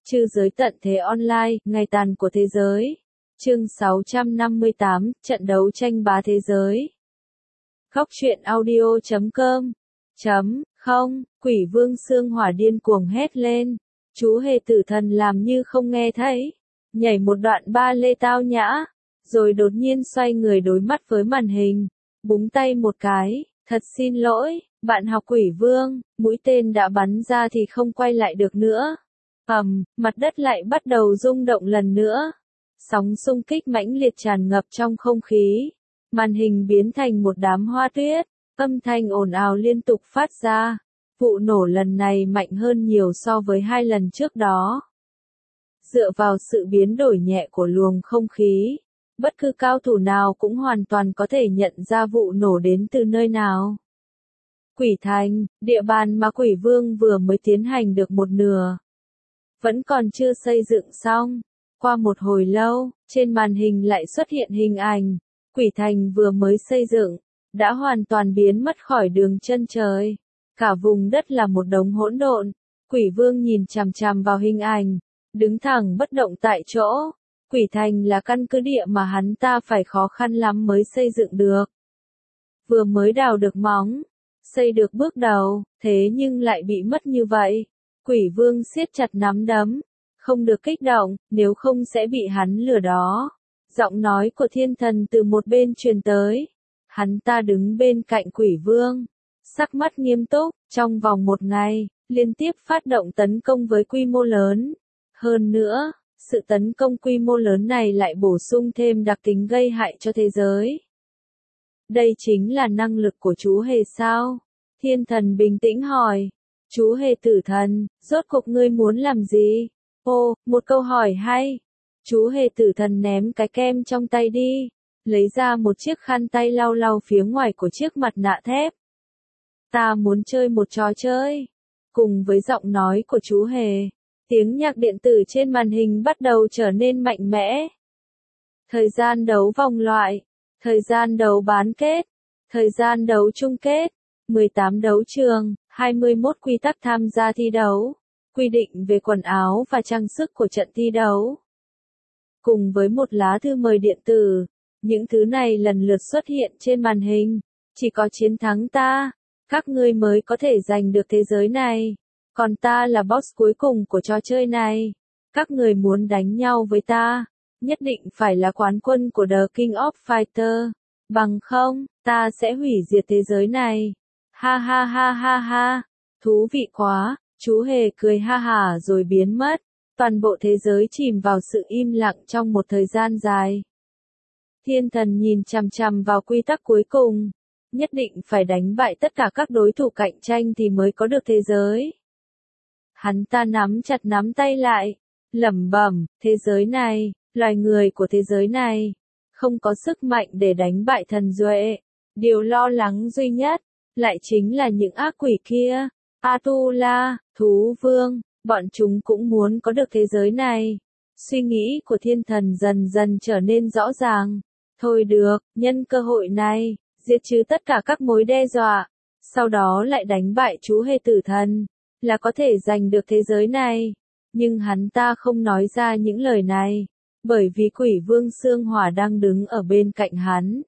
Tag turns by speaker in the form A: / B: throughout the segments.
A: Trư giới tận thế online, ngày tàn của thế giới. Chương 658, trận đấu tranh bá thế giới. Góc truyện audio.com. Không, quỷ vương xương hỏa điên cuồng hét lên. Chú hề tử thần làm như không nghe thấy. Nhảy một đoạn ba lê tao nhã. Rồi đột nhiên xoay người đối mắt với màn hình. Búng tay một cái, thật xin lỗi, bạn học quỷ vương, mũi tên đã bắn ra thì không quay lại được nữa. Mặt đất lại bắt đầu rung động lần nữa. Sóng xung kích mãnh liệt tràn ngập trong không khí. Màn hình biến thành một đám hoa tuyết, âm thanh ồn ào liên tục phát ra. Vụ nổ lần này mạnh hơn nhiều so với 2 lần trước đó. Dựa vào sự biến đổi nhẹ của luồng không khí, bất cứ cao thủ nào cũng hoàn toàn có thể nhận ra vụ nổ đến từ nơi nào. Quỷ Thành, địa bàn mà quỷ vương vừa mới tiến hành được một nửa. Vẫn còn chưa xây dựng xong. Qua một hồi lâu, trên màn hình lại xuất hiện hình ảnh. Quỷ Thành vừa mới xây dựng, đã hoàn toàn biến mất khỏi đường chân trời. Cả vùng đất là một đống hỗn độn. Quỷ vương nhìn chằm chằm vào hình ảnh, đứng thẳng bất động tại chỗ. Quỷ Thành là căn cứ địa mà hắn ta phải khó khăn lắm mới xây dựng được. Vừa mới đào được móng, xây được bước đầu, thế nhưng lại bị mất như vậy. Quỷ vương siết chặt nắm đấm, không được kích động, nếu không sẽ bị hắn lừa đó. Giọng nói của thiên thần từ một bên truyền tới. Hắn ta đứng bên cạnh quỷ vương, sắc mắt nghiêm túc, trong vòng 1 ngày, liên tiếp phát động tấn công với quy mô lớn. Hơn nữa, sự tấn công quy mô lớn này lại bổ sung thêm đặc tính gây hại cho thế giới. Đây chính là năng lực của chú hề sao? Thiên thần bình tĩnh hỏi. Chú hề tử thần, rốt cuộc ngươi muốn làm gì? Ồ, một câu hỏi hay. Chú hề tử thần ném cái kem trong tay đi, lấy ra một chiếc khăn tay lau lau phía ngoài của chiếc mặt nạ thép. Ta muốn chơi một trò chơi. Cùng với giọng nói của chú hề, tiếng nhạc điện tử trên màn hình bắt đầu trở nên mạnh mẽ. Thời gian đấu vòng loại, thời gian đấu bán kết, thời gian đấu chung kết, 18 đấu trường, 21 quy tắc tham gia thi đấu, quy định về quần áo và trang sức của trận thi đấu. Cùng với một lá thư mời điện tử, những thứ này lần lượt xuất hiện trên màn hình. Chỉ có chiến thắng ta, các ngươi mới có thể giành được thế giới này. Còn ta là boss cuối cùng của trò chơi này. Các người muốn đánh nhau với ta, nhất định phải là quán quân của The King of Fighter. Bằng không, ta sẽ hủy diệt thế giới này. Ha ha ha ha ha, thú vị quá, chú hề cười ha hả rồi biến mất. Toàn bộ thế giới chìm vào sự im lặng trong một thời gian dài. Thiên thần nhìn chằm chằm vào quy tắc cuối cùng. Nhất định phải đánh bại tất cả các đối thủ cạnh tranh thì mới có được thế giới. Hắn ta nắm chặt nắm tay lại, lẩm bẩm, thế giới này, loài người của thế giới này, không có sức mạnh để đánh bại thần duệ. Điều lo lắng duy nhất, lại chính là những ác quỷ kia. Atula, thú vương, bọn chúng cũng muốn có được thế giới này. Suy nghĩ của thiên thần dần dần trở nên rõ ràng. Thôi được, nhân cơ hội này, diệt trừ tất cả các mối đe dọa. Sau đó lại đánh bại chú hề tử thần, là có thể giành được thế giới này. Nhưng hắn ta không nói ra những lời này, bởi vì quỷ vương xương hỏa đang đứng ở bên cạnh hắn.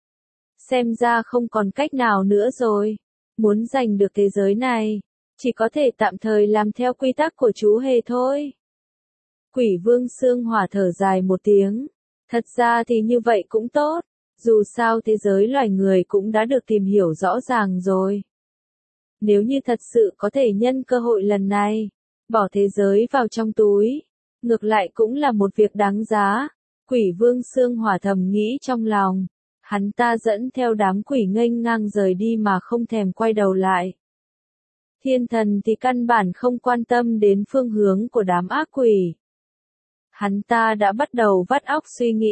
A: Xem ra không còn cách nào nữa rồi. Muốn giành được thế giới này, chỉ có thể tạm thời làm theo quy tắc của chú hề thôi. Quỷ vương xương hỏa thở dài một tiếng. Thật ra thì như vậy cũng tốt. Dù sao thế giới loài người cũng đã được tìm hiểu rõ ràng rồi. Nếu như thật sự có thể nhân cơ hội lần này, bỏ thế giới vào trong túi, ngược lại cũng là một việc đáng giá. Quỷ vương xương hỏa thầm nghĩ trong lòng. Hắn ta dẫn theo đám quỷ nghênh ngang rời đi mà không thèm quay đầu lại. Thiên thần thì căn bản không quan tâm đến phương hướng của đám ác quỷ. Hắn ta đã bắt đầu vắt óc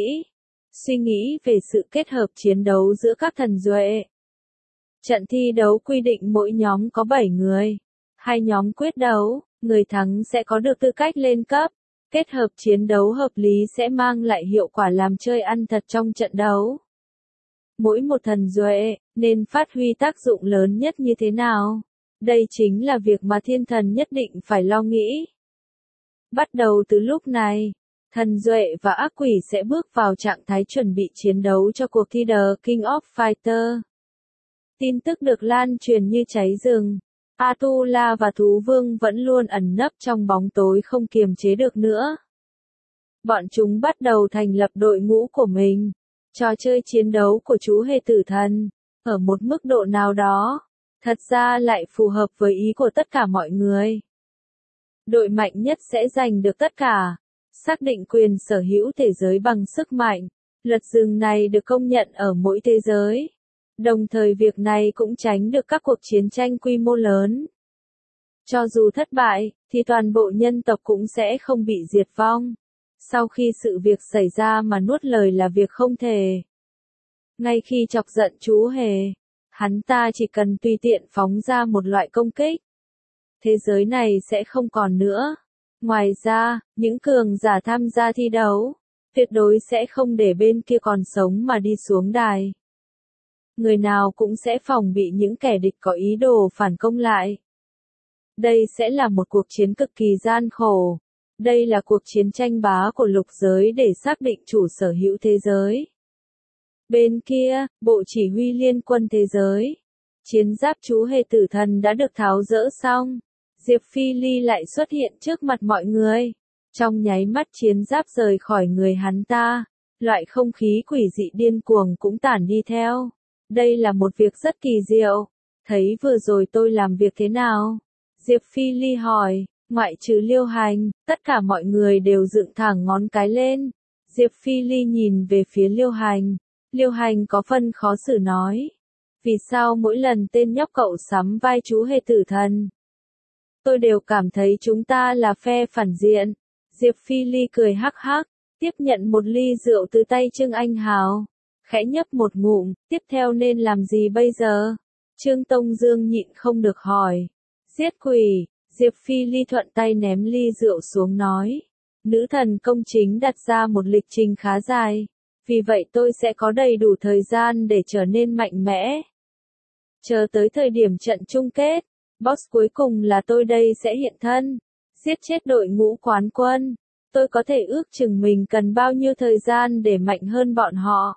A: suy nghĩ về sự kết hợp chiến đấu giữa các thần duệ. Trận thi đấu quy định mỗi nhóm có 7 người. 2 nhóm quyết đấu, người thắng sẽ có được tư cách lên cấp. Kết hợp chiến đấu hợp lý sẽ mang lại hiệu quả làm chơi ăn thật trong trận đấu. Mỗi một thần duệ nên phát huy tác dụng lớn nhất như thế nào? Đây chính là việc mà thiên thần nhất định phải lo nghĩ. Bắt đầu từ lúc này, thần Duệ và ác quỷ sẽ bước vào trạng thái chuẩn bị chiến đấu cho cuộc thi The King of Fighter. Tin tức được lan truyền như cháy rừng. Atula và Thú Vương vẫn luôn ẩn nấp trong bóng tối không kiềm chế được nữa. Bọn chúng bắt đầu thành lập đội ngũ của mình. Trò chơi chiến đấu của chú hề tử thần, ở một mức độ nào đó, thật ra lại phù hợp với ý của tất cả mọi người. Đội mạnh nhất sẽ giành được tất cả, xác định quyền sở hữu thế giới bằng sức mạnh. Luật rừng này được công nhận ở mỗi thế giới. Đồng thời việc này cũng tránh được các cuộc chiến tranh quy mô lớn. Cho dù thất bại, thì toàn bộ nhân tộc cũng sẽ không bị diệt vong. Sau khi sự việc xảy ra mà nuốt lời là việc không thể. Ngay khi chọc giận chú hề, hắn ta chỉ cần tùy tiện phóng ra một loại công kích. Thế giới này sẽ không còn nữa. Ngoài ra, những cường giả tham gia thi đấu, tuyệt đối sẽ không để bên kia còn sống mà đi xuống đài. Người nào cũng sẽ phòng bị những kẻ địch có ý đồ phản công lại. Đây sẽ là một cuộc chiến cực kỳ gian khổ. Đây là cuộc chiến tranh bá của lục giới để xác định chủ sở hữu thế giới. Bên kia, bộ chỉ huy liên quân thế giới. Chiến giáp chú hề tử thần đã được tháo dỡ xong. Diệp Phi Ly lại xuất hiện trước mặt mọi người. Trong nháy mắt chiến giáp rời khỏi người hắn ta. Loại không khí quỷ dị điên cuồng cũng tản đi theo. Đây là một việc rất kỳ diệu. Thấy vừa rồi tôi làm việc thế nào? Diệp Phi Ly hỏi. Ngoại trừ Liêu Hành, tất cả mọi người đều dựng thẳng ngón cái lên. Diệp Phi Ly nhìn về phía Liêu Hành. Liêu Hành có phần khó xử nói. Vì sao mỗi lần tên nhóc cậu sắm vai chú hề tử thần? Tôi đều cảm thấy chúng ta là phe phản diện. Diệp Phi Ly cười hắc hắc, tiếp nhận một ly rượu từ tay Trương Anh Hào. Khẽ nhấp một ngụm, tiếp theo nên làm gì bây giờ? Trương Tông Dương nhịn không được hỏi. Giết quỷ. Diệp Phi Ly thuận tay ném ly rượu xuống nói. Nữ thần công chính đặt ra một lịch trình khá dài. Vì vậy tôi sẽ có đầy đủ thời gian để trở nên mạnh mẽ. Chờ tới thời điểm trận chung kết, boss cuối cùng là tôi đây sẽ hiện thân. Giết chết đội ngũ quán quân. Tôi có thể ước chừng mình cần bao nhiêu thời gian để mạnh hơn bọn họ.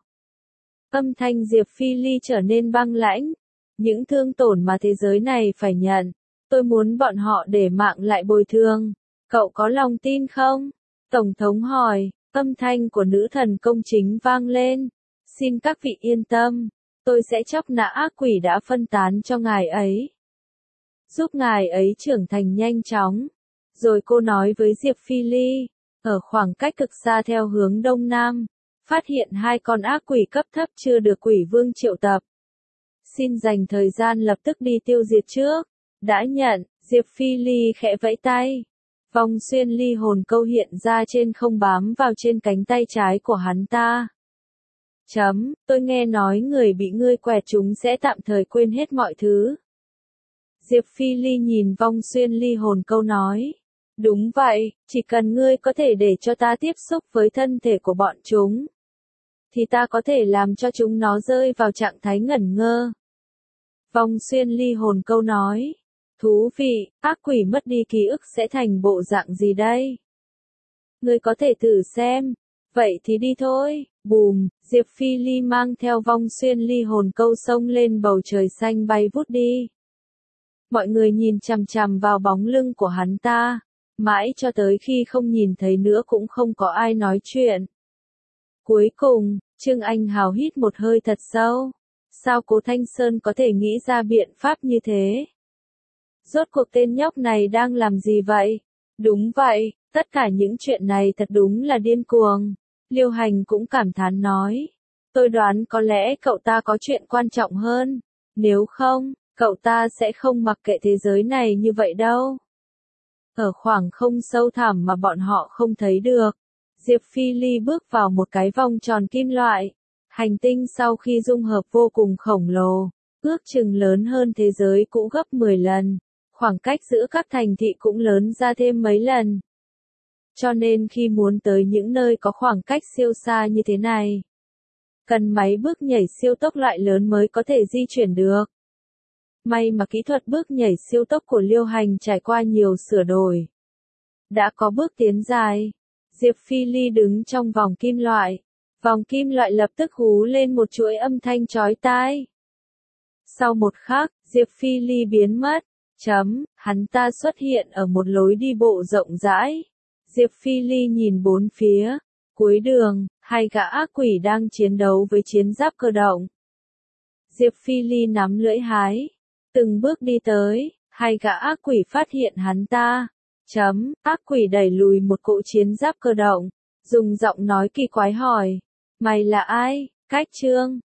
A: Âm thanh Diệp Phi Ly trở nên băng lãnh. Những thương tổn mà thế giới này phải nhận. Tôi muốn bọn họ để mạng lại bồi thường. Cậu có lòng tin không? Tổng thống hỏi. Âm thanh của nữ thần công chính vang lên. Xin các vị yên tâm. Tôi sẽ chóc nã ác quỷ đã phân tán cho ngài ấy. Giúp ngài ấy trưởng thành nhanh chóng. Rồi cô nói với Diệp Phi Ly. Ở khoảng cách cực xa theo hướng đông nam. Phát hiện 2 con ác quỷ cấp thấp chưa được quỷ vương triệu tập. Xin dành thời gian lập tức đi tiêu diệt trước. Đã nhận, Diệp Phi Ly khẽ vẫy tay. Vòng xuyên ly hồn câu hiện ra trên không bám vào trên cánh tay trái của hắn ta. Tôi nghe nói người bị ngươi quẹt chúng sẽ tạm thời quên hết mọi thứ. Diệp Phi Ly nhìn vong xuyên ly hồn câu nói. Đúng vậy, chỉ cần ngươi có thể để cho ta tiếp xúc với thân thể của bọn chúng. Thì ta có thể làm cho chúng nó rơi vào trạng thái ngẩn ngơ. Vong xuyên ly hồn câu nói. Thú vị, ác quỷ mất đi ký ức sẽ thành bộ dạng gì đây? Ngươi có thể thử xem. Vậy thì đi thôi. Bùm, Diệp Phi Ly mang theo vong xuyên ly hồn câu xông lên bầu trời xanh bay vút đi. Mọi người nhìn chằm chằm vào bóng lưng của hắn ta. Mãi cho tới khi không nhìn thấy nữa cũng không có ai nói chuyện. Cuối cùng, Trương Anh Hào hít một hơi thật sâu. Sao Cố Thanh Sơn có thể nghĩ ra biện pháp như thế? Rốt cuộc tên nhóc này đang làm gì vậy? Đúng vậy, tất cả những chuyện này thật đúng là điên cuồng. Liêu Hành cũng cảm thán nói. Tôi đoán có lẽ cậu ta có chuyện quan trọng hơn. Nếu không, cậu ta sẽ không mặc kệ thế giới này như vậy đâu. Ở khoảng không sâu thẳm mà bọn họ không thấy được. Diệp Phi Ly bước vào một cái vòng tròn kim loại. Hành tinh sau khi dung hợp vô cùng khổng lồ. Ước chừng lớn hơn thế giới cũ gấp 10 lần. Khoảng cách giữa các thành thị cũng lớn ra thêm mấy lần. Cho nên khi muốn tới những nơi có khoảng cách siêu xa như thế này, cần máy bước nhảy siêu tốc loại lớn mới có thể di chuyển được. May mà kỹ thuật bước nhảy siêu tốc của Liêu Hành trải qua nhiều sửa đổi. đã có bước tiến dài. Diệp Phi Ly đứng trong vòng kim loại. Vòng kim loại lập tức hú lên một chuỗi âm thanh chói tai. Sau một khắc, Diệp Phi Ly biến mất. Hắn ta xuất hiện ở một lối đi bộ rộng rãi. Diệp Phi Ly nhìn bốn phía. Cuối đường, hai gã ác quỷ đang chiến đấu với chiến giáp cơ động. Diệp Phi Ly nắm lưỡi hái. Từng bước đi tới, hai gã ác quỷ phát hiện hắn ta. Ác quỷ đẩy lùi một cỗ chiến giáp cơ động. Dùng giọng nói kỳ quái hỏi. Mày là ai? Cách Trương.